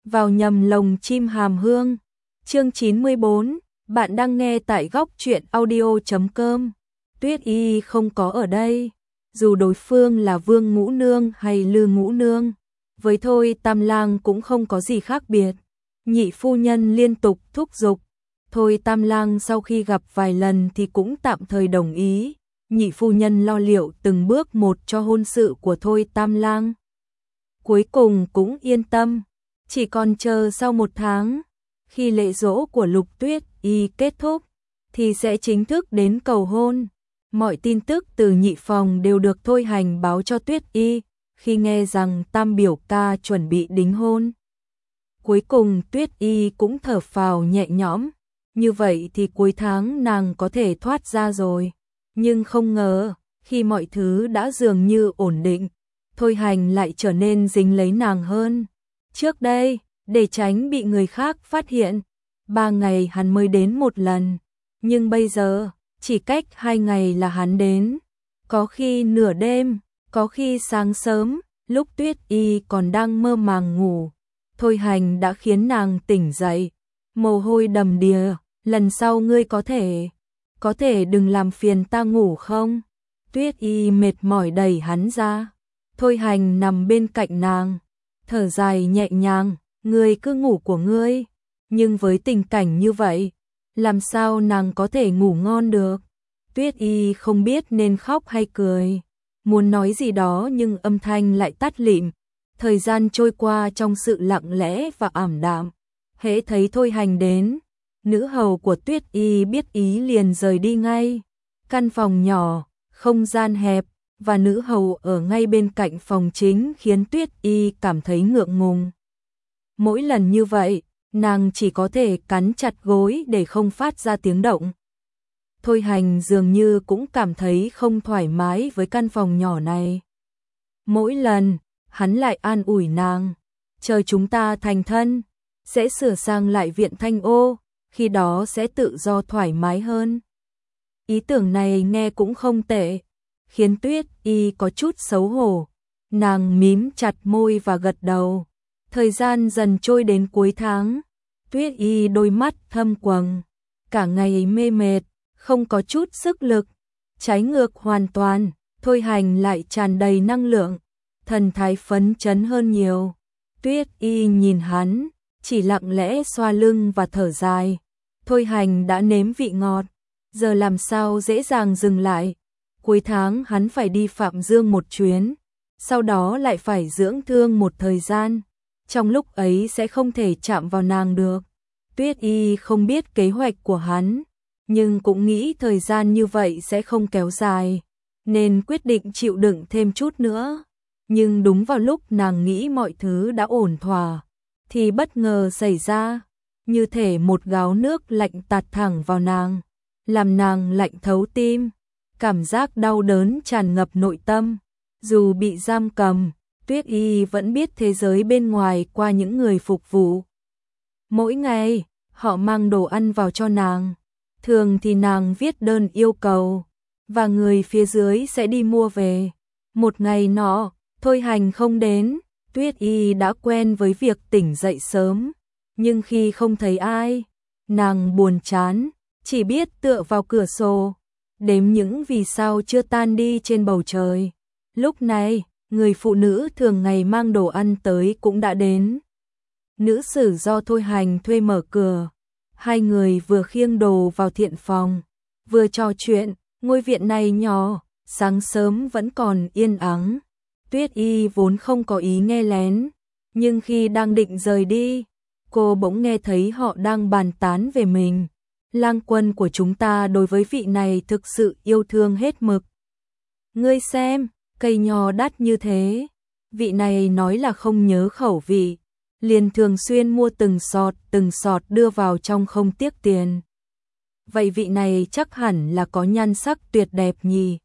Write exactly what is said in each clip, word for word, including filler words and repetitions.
vào nhầm lồng chim hàm hương. Chương chín mươi bốn, bạn đang nghe tại góc truyện audio chấm com. Tuyết Y không có ở đây, dù đối phương là Vương Ngũ Nương hay Lư Ngũ Nương, với Thôi Tam Lang cũng không có gì khác biệt. Nhị phu nhân liên tục thúc giục, Thôi Tam Lang sau khi gặp vài lần thì cũng tạm thời đồng ý. Nhị phu nhân lo liệu từng bước một cho hôn sự của Thôi Tam Lang. Cuối cùng cũng yên tâm, chỉ còn chờ sau một tháng, khi lễ giỗ của Lục Tuyết Y kết thúc, thì sẽ chính thức đến cầu hôn. Mọi tin tức từ nhị phòng đều được Thôi Hành báo cho Tuyết Y, khi nghe rằng Tam biểu ca chuẩn bị đính hôn. Cuối cùng Tuyết Y cũng thở phào nhẹ nhõm, như vậy thì cuối tháng nàng có thể thoát ra rồi. Nhưng không ngờ, khi mọi thứ đã dường như ổn định, Thôi Hành lại trở nên dính lấy nàng hơn. Trước đây, để tránh bị người khác phát hiện, ba ngày hắn mới đến một lần, nhưng bây giờ, chỉ cách hai ngày là hắn đến. Có khi nửa đêm, có khi sáng sớm, lúc Tuyết Y còn đang mơ màng ngủ, Thôi Hành đã khiến nàng tỉnh dậy, mồ hôi đầm đìa. Lần sau ngươi có thể, có thể đừng làm phiền ta ngủ không? Tuyết Y mệt mỏi đẩy hắn ra. Thôi Hành nằm bên cạnh nàng, thở dài nhẹ nhàng, ngươi cứ ngủ của ngươi. Nhưng với tình cảnh như vậy, làm sao nàng có thể ngủ ngon được? Tuyết Y không biết nên khóc hay cười, muốn nói gì đó nhưng âm thanh lại tắt lịm. Thời gian trôi qua trong sự lặng lẽ và ảm đạm. Hễ thấy Thôi Hành đến, nữ hầu của Tuyết Y biết ý liền rời đi ngay. Căn phòng nhỏ, không gian hẹp, và nữ hầu ở ngay bên cạnh phòng chính khiến Tuyết Y cảm thấy ngượng ngùng. Mỗi lần như vậy, nàng chỉ có thể cắn chặt gối để không phát ra tiếng động. Thôi Hành dường như cũng cảm thấy không thoải mái với căn phòng nhỏ này. Mỗi lần, hắn lại an ủi nàng, chờ chúng ta thành thân, sẽ sửa sang lại viện Thanh Ô, khi đó sẽ tự do thoải mái hơn. Ý tưởng này nghe cũng không tệ, khiến Tuyết Y có chút xấu hổ. Nàng mím chặt môi và gật đầu. Thời gian dần trôi đến cuối tháng, Tuyết Y đôi mắt thâm quầng, cả ngày mê mệt, không có chút sức lực. Trái ngược hoàn toàn, Thôi Hành lại tràn đầy năng lượng, thần thái phấn chấn hơn nhiều. Tuyết Y nhìn hắn, chỉ lặng lẽ xoa lưng và thở dài. Thôi Hành đã nếm vị ngọt, giờ làm sao dễ dàng dừng lại. Cuối tháng hắn phải đi Phạm Dương một chuyến, sau đó lại phải dưỡng thương một thời gian. Trong lúc ấy sẽ không thể chạm vào nàng được. Tuyết Y không biết kế hoạch của hắn, nhưng cũng nghĩ thời gian như vậy sẽ không kéo dài, nên quyết định chịu đựng thêm chút nữa. Nhưng đúng vào lúc nàng nghĩ mọi thứ đã ổn thỏa, thì bất ngờ xảy ra, như thể một gáo nước lạnh tạt thẳng vào nàng, làm nàng lạnh thấu tim, cảm giác đau đớn tràn ngập nội tâm. Dù bị giam cầm, Tuyết Y vẫn biết thế giới bên ngoài qua những người phục vụ. Mỗi ngày, họ mang đồ ăn vào cho nàng, thường thì nàng viết đơn yêu cầu, và người phía dưới sẽ đi mua về. Một ngày nọ, Thôi Hành không đến, Tuyết Y đã quen với việc tỉnh dậy sớm, nhưng khi không thấy ai, nàng buồn chán, chỉ biết tựa vào cửa sổ, đếm những vì sao chưa tan đi trên bầu trời. Lúc này, người phụ nữ thường ngày mang đồ ăn tới cũng đã đến. Nữ sử do Thôi Hành thuê mở cửa, hai người vừa khiêng đồ vào thiện phòng, vừa trò chuyện. Ngôi viện này nhỏ, sáng sớm vẫn còn yên ắng. Tuyết Y vốn không có ý nghe lén, nhưng khi đang định rời đi, cô bỗng nghe thấy họ đang bàn tán về mình. Lang quân của chúng ta đối với vị này thực sự yêu thương hết mực. Ngươi xem, cây nho đắt như thế, vị này nói là không nhớ khẩu vị, liền thường xuyên mua từng sọt từng sọt đưa vào trong không tiếc tiền. Vậy vị này chắc hẳn là có nhan sắc tuyệt đẹp nhỉ?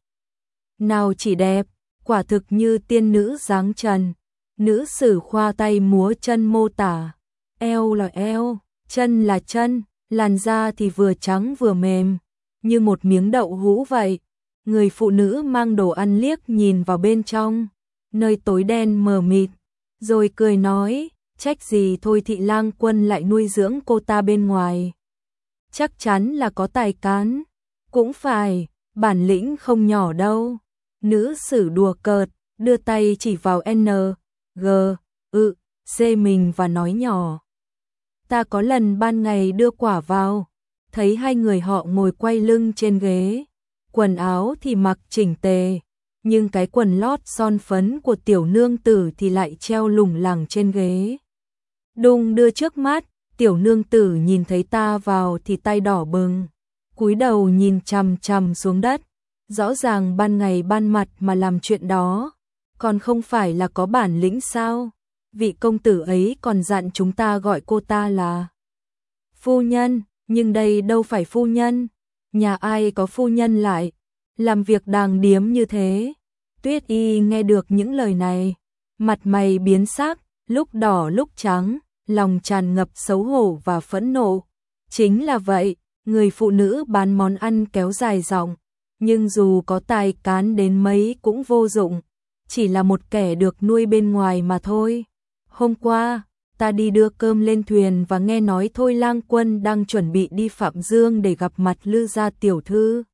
Nào chỉ đẹp, quả thực như tiên nữ dáng trần. Nữ sử khoa tay múa chân mô tả, eo là eo, chân là chân, làn da thì vừa trắng vừa mềm, như một miếng đậu hũ vậy. Người phụ nữ mang đồ ăn liếc nhìn vào bên trong, nơi tối đen mờ mịt, rồi cười nói, trách gì Thôi Thị Lang Quân lại nuôi dưỡng cô ta bên ngoài. Chắc chắn là có tài cán. Cũng phải, bản lĩnh không nhỏ đâu. Nữ sử đùa cợt, đưa tay chỉ vào N, G, ự, C mình và nói nhỏ. Ta có lần ban ngày đưa quả vào, thấy hai người họ ngồi quay lưng trên ghế, quần áo thì mặc chỉnh tề, nhưng cái quần lót son phấn của tiểu nương tử thì lại treo lủng lẳng trên ghế. Đung đưa trước mắt, tiểu nương tử nhìn thấy ta vào thì tay đỏ bừng, cúi đầu nhìn chằm chằm xuống đất, rõ ràng ban ngày ban mặt mà làm chuyện đó, còn không phải là có bản lĩnh sao? Vị công tử ấy còn dặn chúng ta gọi cô ta là phu nhân, nhưng đây đâu phải phu nhân, nhà ai có phu nhân lại làm việc đàng điếm như thế. Tuyết Y nghe được những lời này, mặt mày biến sắc, lúc đỏ lúc trắng, lòng tràn ngập xấu hổ và phẫn nộ. Chính là vậy, người phụ nữ bán món ăn kéo dài giọng, nhưng dù có tài cán đến mấy cũng vô dụng, chỉ là một kẻ được nuôi bên ngoài mà thôi. Hôm qua, ta đi đưa cơm lên thuyền và nghe nói Thôi Lang Quân đang chuẩn bị đi Phạm Dương để gặp mặt Lư gia tiểu thư.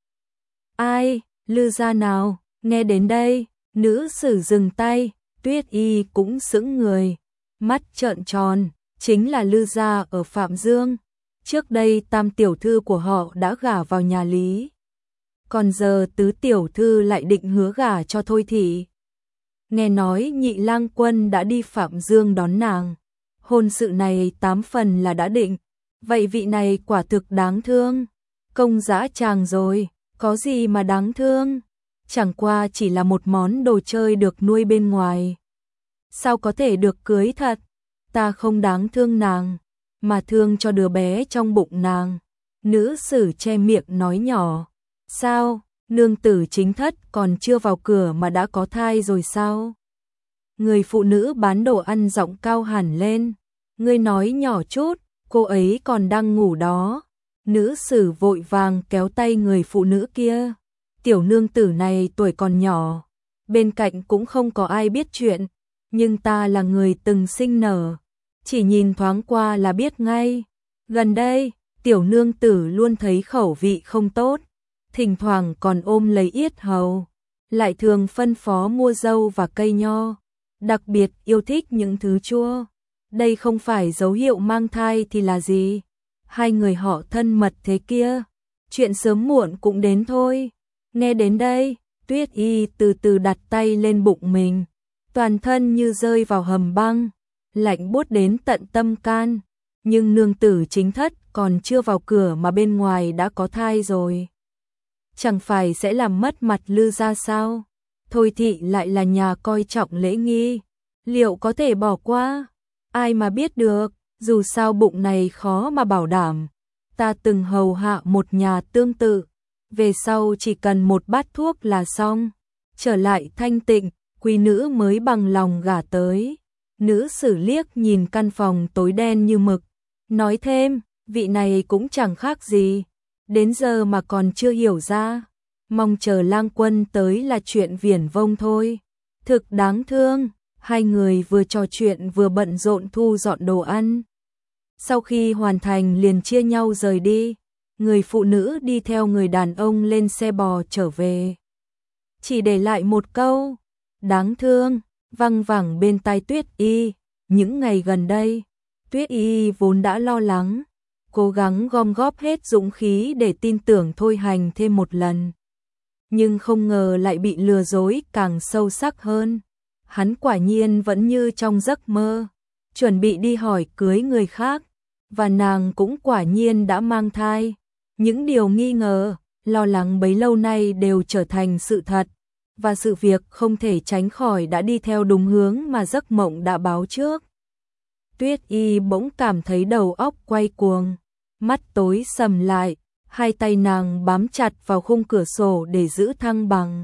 Ai, Lư gia nào? Nghe đến đây, nữ sử dừng tay, Tuyết Y cũng sững người, mắt trợn tròn, chính là Lư gia ở Phạm Dương. Trước đây tam tiểu thư của họ đã gả vào nhà Lý, còn giờ tứ tiểu thư lại định hứa gả cho Thôi Thị. Nghe nói Nhị Lang Quân đã đi Phạm Dương đón nàng, hôn sự này tám phần là đã định, vậy vị này quả thực đáng thương. Công dã tràng rồi, có gì mà đáng thương, chẳng qua chỉ là một món đồ chơi được nuôi bên ngoài. Sao có thể được cưới thật? Ta không đáng thương nàng, mà thương cho đứa bé trong bụng nàng. Nữ sử che miệng nói nhỏ, sao, nương tử chính thất còn chưa vào cửa mà đã có thai rồi sao? Người phụ nữ bán đồ ăn giọng cao hẳn lên, ngươi nói nhỏ chút, cô ấy còn đang ngủ đó. Nữ sử vội vàng kéo tay người phụ nữ kia, tiểu nương tử này tuổi còn nhỏ, bên cạnh cũng không có ai biết chuyện, nhưng ta là người từng sinh nở, chỉ nhìn thoáng qua là biết ngay. Gần đây, tiểu nương tử luôn thấy khẩu vị không tốt, thỉnh thoảng còn ôm lấy yết hầu, lại thường phân phó mua dâu và cây nho, đặc biệt yêu thích những thứ chua. Đây không phải dấu hiệu mang thai thì là gì? Hai người họ thân mật thế kia, chuyện sớm muộn cũng đến thôi. Nghe đến đây, Tuyết Y từ từ đặt tay lên bụng mình, toàn thân như rơi vào hầm băng, lạnh buốt đến tận tâm can. Nhưng nương tử chính thất còn chưa vào cửa mà bên ngoài đã có thai rồi, chẳng phải sẽ làm mất mặt Lư gia sao? Thôi Thị lại là nhà coi trọng lễ nghi, liệu có thể bỏ qua? Ai mà biết được, dù sao bụng này khó mà bảo đảm. Ta từng hầu hạ một nhà tương tự, về sau chỉ cần một bát thuốc là xong, trở lại thanh tịnh, quý nữ mới bằng lòng gả tới. Nữ sử liếc nhìn căn phòng tối đen như mực, nói thêm, vị này cũng chẳng khác gì, đến giờ mà còn chưa hiểu ra, mong chờ Lang Quân tới là chuyện viển vông thôi. Thực đáng thương. Hai người vừa trò chuyện vừa bận rộn thu dọn đồ ăn. Sau khi hoàn thành liền chia nhau rời đi, người phụ nữ đi theo người đàn ông lên xe bò trở về, chỉ để lại một câu, đáng thương, văng vẳng bên tai Tuyết Y. Những ngày gần đây, Tuyết Y vốn đã lo lắng, cố gắng gom góp hết dũng khí để tin tưởng Thôi Hành thêm một lần. Nhưng không ngờ lại bị lừa dối càng sâu sắc hơn. Hắn quả nhiên vẫn như trong giấc mơ, chuẩn bị đi hỏi cưới người khác, và nàng cũng quả nhiên đã mang thai. Những điều nghi ngờ, lo lắng bấy lâu nay đều trở thành sự thật, và sự việc không thể tránh khỏi đã đi theo đúng hướng mà giấc mộng đã báo trước. Tuyết Y bỗng cảm thấy đầu óc quay cuồng, mắt tối sầm lại, hai tay nàng bám chặt vào khung cửa sổ để giữ thăng bằng.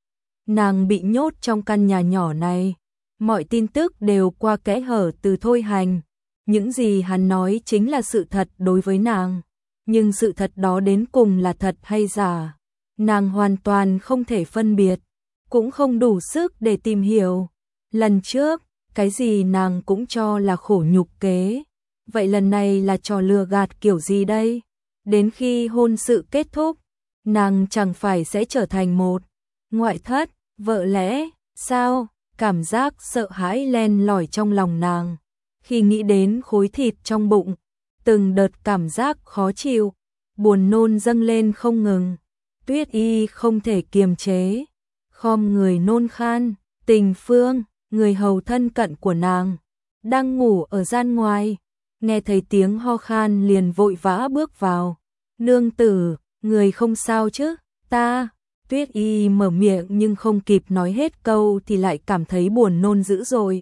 Nàng bị nhốt trong căn nhà nhỏ này, mọi tin tức đều qua kẽ hở từ Thôi Hành. Những gì hắn nói chính là sự thật đối với nàng, nhưng sự thật đó đến cùng là thật hay giả, nàng hoàn toàn không thể phân biệt, cũng không đủ sức để tìm hiểu. Lần trước, cái gì nàng cũng cho là khổ nhục kế. Vậy lần này là trò lừa gạt kiểu gì đây? Đến khi hôn sự kết thúc, nàng chẳng phải sẽ trở thành một ngoại thất, vợ lẽ, sao? Cảm giác sợ hãi len lỏi trong lòng nàng. Khi nghĩ đến khối thịt trong bụng, từng đợt cảm giác khó chịu, buồn nôn dâng lên không ngừng. Tuyết Y không thể kiềm chế, khom người nôn khan. Tình Phương, người hầu thân cận của nàng, đang ngủ ở gian ngoài, nghe thấy tiếng ho khan liền vội vã bước vào. Nương tử, người không sao chứ? Ta, Tuyết Y mở miệng nhưng không kịp nói hết câu thì lại cảm thấy buồn nôn dữ dội.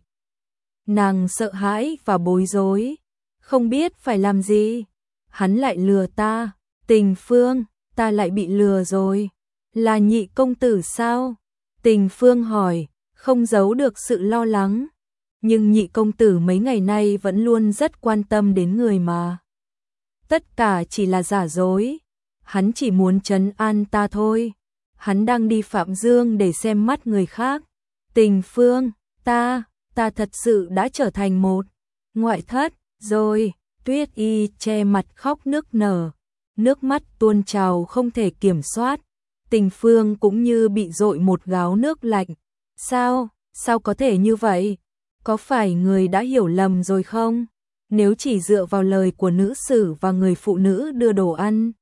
Nàng sợ hãi và bối rối, không biết phải làm gì. Hắn lại lừa ta, Tình Phương, ta lại bị lừa rồi. Là Nhị công tử sao? Tình Phương hỏi, không giấu được sự lo lắng. Nhưng Nhị công tử mấy ngày nay vẫn luôn rất quan tâm đến người mà. Tất cả chỉ là giả dối. Hắn chỉ muốn trấn an ta thôi. Hắn đang đi Phạm Dương để xem mắt người khác. Tình Phương, ta, ta thật sự đã trở thành một ngoại thất rồi. Tuyết Y che mặt khóc nức nở, nước mắt tuôn trào không thể kiểm soát. Tình Phương cũng như bị dội một gáo nước lạnh. Sao, sao có thể như vậy? Có phải người đã hiểu lầm rồi không? Nếu chỉ dựa vào lời của nữ sử và người phụ nữ đưa đồ ăn,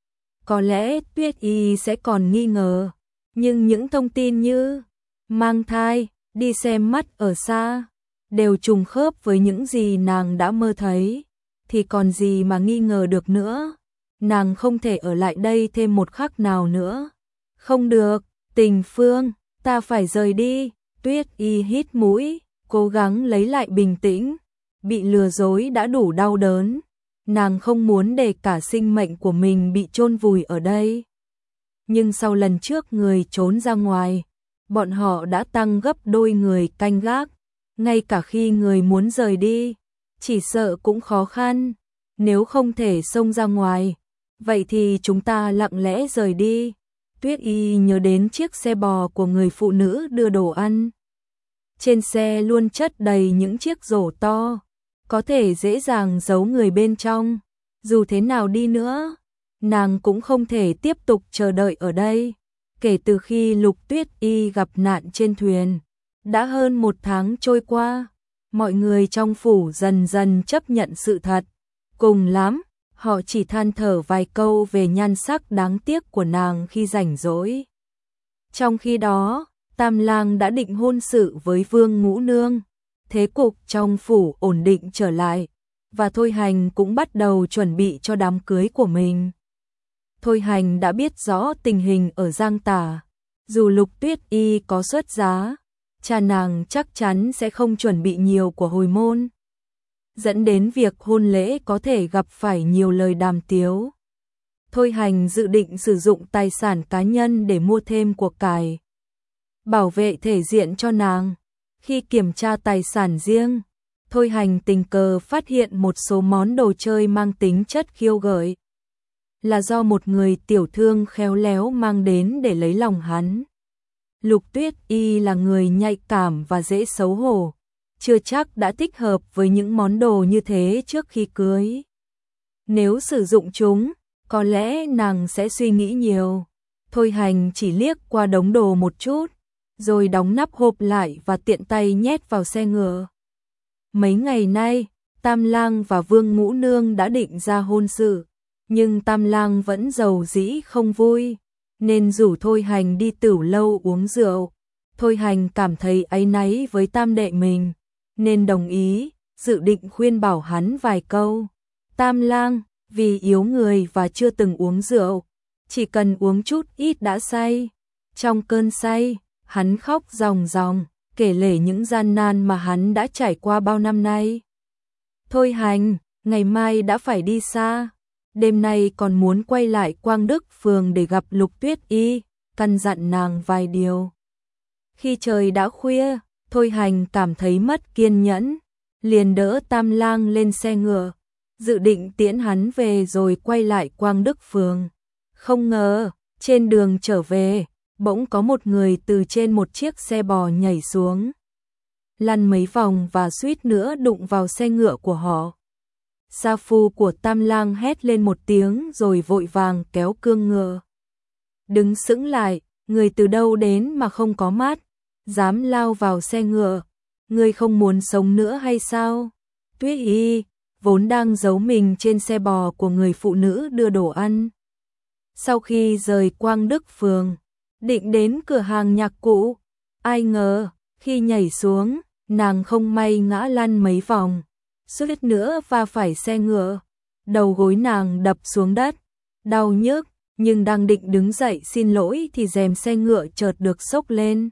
có lẽ Tuyết Y sẽ còn nghi ngờ. Nhưng những thông tin như mang thai, đi xem mắt ở xa, đều trùng khớp với những gì nàng đã mơ thấy. Thì còn gì mà nghi ngờ được nữa. Nàng không thể ở lại đây thêm một khắc nào nữa. Không được, Tình Phương, ta phải rời đi. Tuyết Y hít mũi, cố gắng lấy lại bình tĩnh. Bị lừa dối đã đủ đau đớn. Nàng không muốn để cả sinh mệnh của mình bị chôn vùi ở đây. Nhưng sau lần trước người trốn ra ngoài, bọn họ đã tăng gấp đôi người canh gác. Ngay cả khi người muốn rời đi, chỉ sợ cũng khó khăn. Nếu không thể xông ra ngoài, vậy thì chúng ta lặng lẽ rời đi. Tuyết Y nhớ đến chiếc xe bò của người phụ nữ đưa đồ ăn. Trên xe luôn chất đầy những chiếc rổ to, có thể dễ dàng giấu người bên trong. Dù thế nào đi nữa, nàng cũng không thể tiếp tục chờ đợi ở đây. Kể từ khi Lục Tuyết Y gặp nạn trên thuyền, đã hơn một tháng trôi qua, mọi người trong phủ dần dần chấp nhận sự thật. Cùng lắm, họ chỉ than thở vài câu về nhan sắc đáng tiếc của nàng khi rảnh rỗi. Trong khi đó, Tam Lang đã định hôn sự với Vương Ngũ Nương. Thế cục trong phủ ổn định trở lại, và Thôi Hành cũng bắt đầu chuẩn bị cho đám cưới của mình. Thôi Hành đã biết rõ tình hình ở Giang Tả. Dù Lục Tuyết Y có xuất giá, cha nàng chắc chắn sẽ không chuẩn bị nhiều của hồi môn, dẫn đến việc hôn lễ có thể gặp phải nhiều lời đàm tiếu. Thôi Hành dự định sử dụng tài sản cá nhân để mua thêm của cải, bảo vệ thể diện cho nàng. Khi kiểm tra tài sản riêng, Thôi Hành tình cờ phát hiện một số món đồ chơi mang tính chất khiêu gợi, là do một người tiểu thương khéo léo mang đến để lấy lòng hắn. Lục Tuyết Y là người nhạy cảm và dễ xấu hổ, chưa chắc đã thích hợp với những món đồ như thế trước khi cưới. Nếu sử dụng chúng, có lẽ nàng sẽ suy nghĩ nhiều. Thôi Hành chỉ liếc qua đống đồ một chút, rồi đóng nắp hộp lại và tiện tay nhét vào xe ngựa. Mấy ngày nay, Tam Lang và Vương Ngũ Nương đã định ra hôn sự, nhưng Tam Lang vẫn giàu dĩ không vui, nên rủ Thôi Hành đi tửu lâu uống rượu. Thôi Hành cảm thấy áy náy với tam đệ mình, nên đồng ý, dự định khuyên bảo hắn vài câu. Tam Lang, vì yếu người và chưa từng uống rượu, chỉ cần uống chút ít đã say. Trong cơn say, hắn khóc ròng ròng, kể lể những gian nan mà hắn đã trải qua bao năm nay. Thôi Hành, ngày mai đã phải đi xa, đêm nay còn muốn quay lại Quang Đức Phường để gặp Lục Tuyết Y, căn dặn nàng vài điều. Khi trời đã khuya, Thôi Hành cảm thấy mất kiên nhẫn, liền đỡ Tam Lang lên xe ngựa, dự định tiễn hắn về rồi quay lại Quang Đức Phường. Không ngờ, trên đường trở về, bỗng có một người từ trên một chiếc xe bò nhảy xuống. lăn mấy vòng và suýt nữa đụng vào xe ngựa của họ. Sa phu của Tam Lang hét lên một tiếng rồi vội vàng kéo cương ngựa. Đứng sững lại, người từ đâu đến mà không có mắt, dám lao vào xe ngựa, ngươi không muốn sống nữa hay sao? Tuyết Y vốn đang giấu mình trên xe bò của người phụ nữ đưa đồ ăn. Sau khi rời Quang Đức Phường, định đến cửa hàng nhạc cụ, ai ngờ, khi nhảy xuống, nàng không may ngã lăn mấy vòng, suýt nữa va phải xe ngựa, đầu gối nàng đập xuống đất, đau nhức, nhưng đang định đứng dậy xin lỗi thì rèm xe ngựa chợt được xốc lên.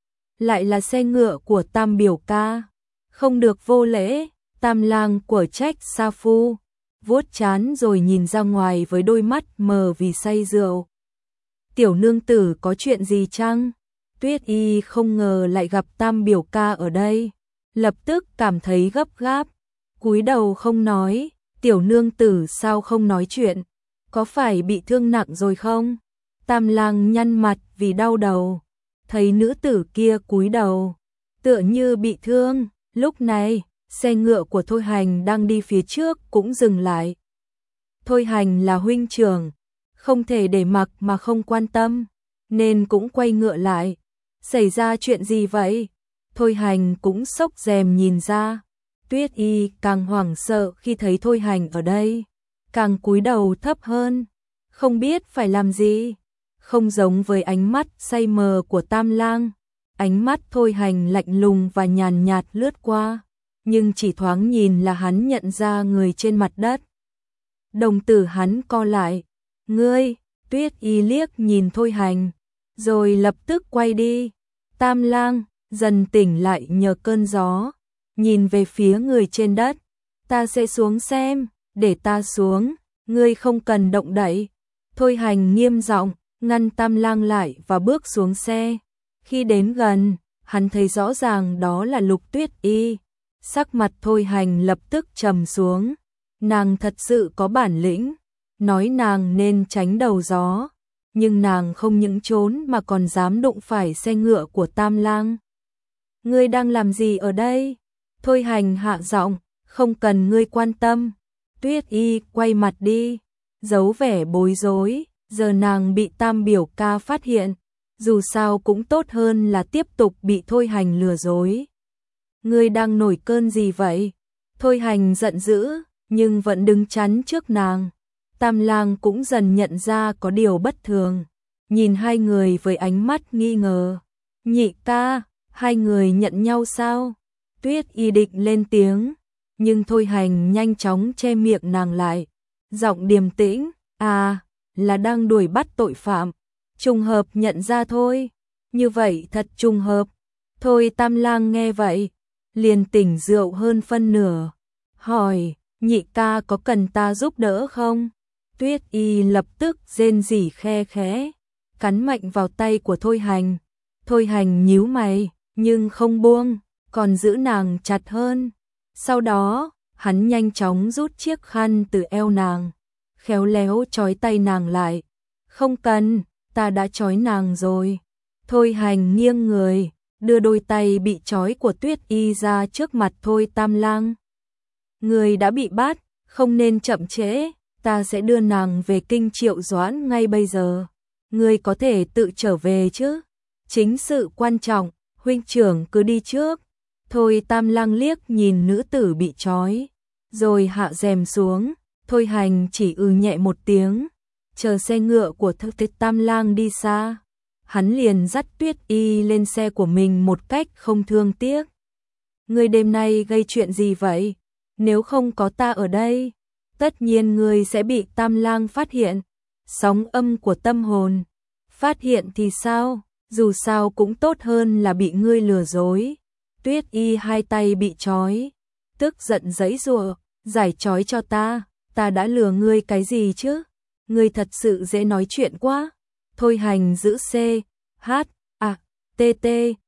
Lại là xe ngựa của Tam biểu ca, không được vô lễ. Tam Lang của trách sa phu, vuốt trán rồi nhìn ra ngoài với đôi mắt mờ vì say rượu. Tiểu nương tử có chuyện gì chăng? Tuyết Y không ngờ lại gặp Tam biểu ca ở đây, lập tức cảm thấy gấp gáp, cúi đầu không nói. Tiểu nương tử sao không nói chuyện? Có phải bị thương nặng rồi không? Tam Lang nhăn mặt vì đau đầu, thấy nữ tử kia cúi đầu, tựa như bị thương. Lúc này xe ngựa của Thôi Hành đang đi phía trước cũng dừng lại. Thôi Hành là huynh trưởng, không thể để mặc mà không quan tâm, nên cũng quay ngựa lại. Xảy ra chuyện gì vậy? Thôi Hành cũng xốc rèm nhìn ra. Tuyết Y càng hoảng sợ khi thấy Thôi Hành ở đây, càng cúi đầu thấp hơn, không biết phải làm gì. Không giống với ánh mắt say mờ của Tam Lang, ánh mắt Thôi Hành lạnh lùng và nhàn nhạt lướt qua, nhưng chỉ thoáng nhìn là hắn nhận ra người trên mặt đất. Đồng tử hắn co lại. Ngươi? Tuyết Y liếc nhìn Thôi Hành, rồi lập tức quay đi. Tam Lang dần tỉnh lại nhờ cơn gió, nhìn về phía người trên đất. Ta sẽ xuống xem. Để ta xuống, ngươi không cần động đậy. Thôi Hành nghiêm giọng ngăn Tam Lang lại và bước xuống xe. Khi đến gần, hắn thấy rõ ràng đó là Lục Tuyết Y. Sắc mặt Thôi Hành lập tức trầm xuống. Nàng thật sự có bản lĩnh, nói nàng nên tránh đầu gió, nhưng nàng không những trốn mà còn dám đụng phải xe ngựa của Tam Lang. Ngươi đang làm gì ở đây? Thôi Hành hạ giọng, không cần ngươi quan tâm. Tuyết Y quay mặt đi, giấu vẻ bối rối, giờ nàng bị Tam biểu ca phát hiện, dù sao cũng tốt hơn là tiếp tục bị Thôi Hành lừa dối. Ngươi đang nổi cơn gì vậy? Thôi Hành giận dữ, nhưng vẫn đứng chắn trước nàng. Tam Lang cũng dần nhận ra có điều bất thường, nhìn hai người với ánh mắt nghi ngờ. Nhị ca, hai người nhận nhau sao? Tuyết Y định lên tiếng, nhưng Thôi Hành nhanh chóng che miệng nàng lại, giọng điềm tĩnh, à, là đang đuổi bắt tội phạm, trùng hợp nhận ra thôi. Như vậy thật trùng hợp. Thôi Tam Lang nghe vậy, liền tỉnh rượu hơn phân nửa, hỏi, nhị ca có cần ta giúp đỡ không? Tuyết Y lập tức rên rỉ khe khẽ, cắn mạnh vào tay của Thôi Hành. Thôi Hành nhíu mày, nhưng không buông, còn giữ nàng chặt hơn. Sau đó, hắn nhanh chóng rút chiếc khăn từ eo nàng, khéo léo trói tay nàng lại. Không cần, ta đã trói nàng rồi. Thôi Hành nghiêng người, đưa đôi tay bị trói của Tuyết Y ra trước mặt Thôi Tam Lang. Người đã bị bắt, không nên chậm trễ, ta sẽ đưa nàng về kinh Triệu Doãn ngay bây giờ. Người có thể tự trở về chứ? Chính sự quan trọng, huynh trưởng cứ đi trước. Thôi Tam Lang liếc nhìn nữ tử bị trói, rồi hạ rèm xuống. Thôi Hành chỉ ừ nhẹ một tiếng, chờ xe ngựa của Thôi Tam Lang đi xa, hắn liền dắt Tuyết Y lên xe của mình một cách không thương tiếc. Ngươi đêm nay gây chuyện gì vậy? Nếu không có ta ở đây, tất nhiên ngươi sẽ bị Tam Lang phát hiện. Sóng âm của tâm hồn. Phát hiện thì sao? Dù sao cũng tốt hơn là bị ngươi lừa dối. Tuyết Y hai tay bị trói, tức giận giãy giụa, giải trói cho ta, ta đã lừa ngươi cái gì chứ? Ngươi thật sự dễ nói chuyện quá. Thôi Hành giữ C, H, A, T, T,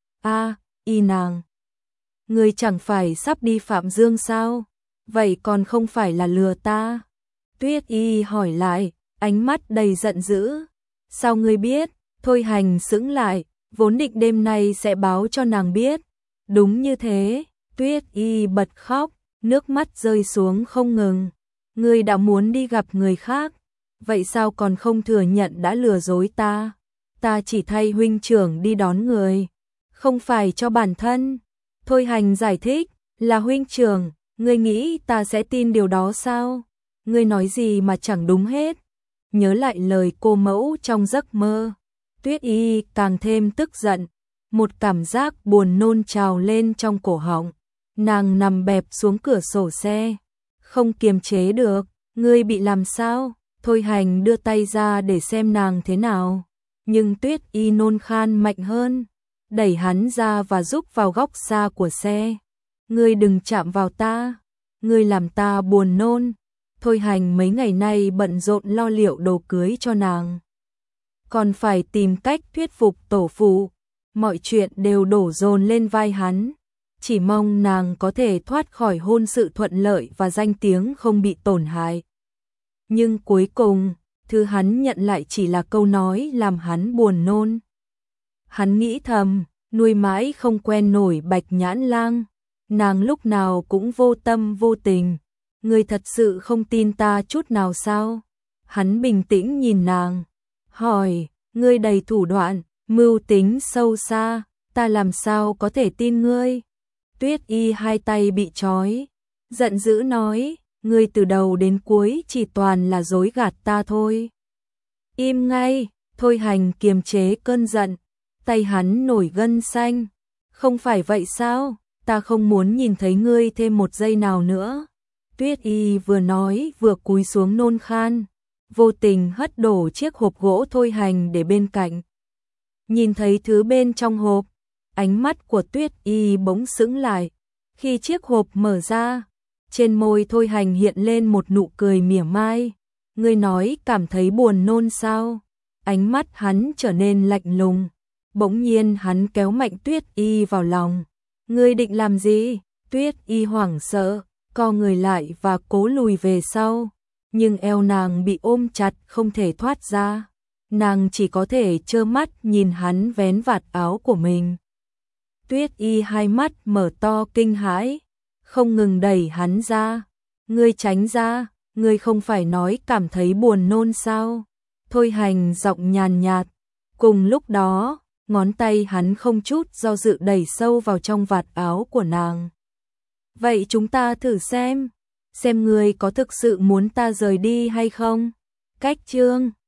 A, Y nàng. Ngươi chẳng phải sắp đi Phạm Dương sao? Vậy còn không phải là lừa ta? Tuyết Y hỏi lại, ánh mắt đầy giận dữ. Sao ngươi biết? Thôi Hành sững lại, vốn định đêm nay sẽ báo cho nàng biết. Đúng như thế, Tuyết Y bật khóc, nước mắt rơi xuống không ngừng. Ngươi đã muốn đi gặp người khác, vậy sao còn không thừa nhận đã lừa dối ta? Ta chỉ thay huynh trưởng đi đón người, không phải cho bản thân. Thôi Hành giải thích, là huynh trưởng, ngươi nghĩ ta sẽ tin điều đó sao? Ngươi nói gì mà chẳng đúng hết. Nhớ lại lời cô mẫu trong giấc mơ, Tuyết Y càng thêm tức giận, một cảm giác buồn nôn trào lên trong cổ họng. Nàng nằm bẹp xuống cửa sổ xe, không kiềm chế được. Ngươi bị làm sao? Thôi Hành đưa tay ra để xem nàng thế nào, nhưng Tuyết Y nôn khan mạnh hơn, đẩy hắn ra và rúc vào góc xa của xe. Ngươi đừng chạm vào ta, ngươi làm ta buồn nôn. Thôi Hành mấy ngày nay bận rộn lo liệu đồ cưới cho nàng, còn phải tìm cách thuyết phục tổ phụ, mọi chuyện đều đổ dồn lên vai hắn, chỉ mong nàng có thể thoát khỏi hôn sự thuận lợi và danh tiếng không bị tổn hại. Nhưng cuối cùng, thứ hắn nhận lại chỉ là câu nói làm hắn buồn nôn. Hắn nghĩ thầm, nuôi mãi không quen nổi Bạch Nhãn Lang, nàng lúc nào cũng vô tâm vô tình. Ngươi thật sự không tin ta chút nào sao? Hắn bình tĩnh nhìn nàng, hỏi, ngươi đầy thủ đoạn, mưu tính sâu xa, ta làm sao có thể tin ngươi? Tuyết Y hai tay bị trói, giận dữ nói, ngươi từ đầu đến cuối chỉ toàn là dối gạt ta thôi. Im ngay, Thôi Hành kiềm chế cơn giận, tay hắn nổi gân xanh. Không phải vậy sao, ta không muốn nhìn thấy ngươi thêm một giây nào nữa. Tuyết Y vừa nói vừa cúi xuống nôn khan, vô tình hất đổ chiếc hộp gỗ Thôi Hành để bên cạnh. Nhìn thấy thứ bên trong hộp, ánh mắt của Tuyết Y bỗng sững lại. Khi chiếc hộp mở ra, trên môi Thôi Hành hiện lên một nụ cười mỉa mai. Ngươi nói cảm thấy buồn nôn sao? Ánh mắt hắn trở nên lạnh lùng. Bỗng nhiên hắn kéo mạnh Tuyết Y vào lòng. Ngươi định làm gì? Tuyết Y hoảng sợ, co người lại và cố lùi về sau. Nhưng eo nàng bị ôm chặt không thể thoát ra. Nàng chỉ có thể trơ mắt nhìn hắn vén vạt áo của mình. Tuyết Y hai mắt mở to kinh hãi, không ngừng đẩy hắn ra. Ngươi tránh ra, ngươi không phải nói cảm thấy buồn nôn sao? Thôi Hành giọng nhàn nhạt. Cùng lúc đó, ngón tay hắn không chút do dự đẩy sâu vào trong vạt áo của nàng. Vậy chúng ta thử xem, xem ngươi có thực sự muốn ta rời đi hay không? Cách chương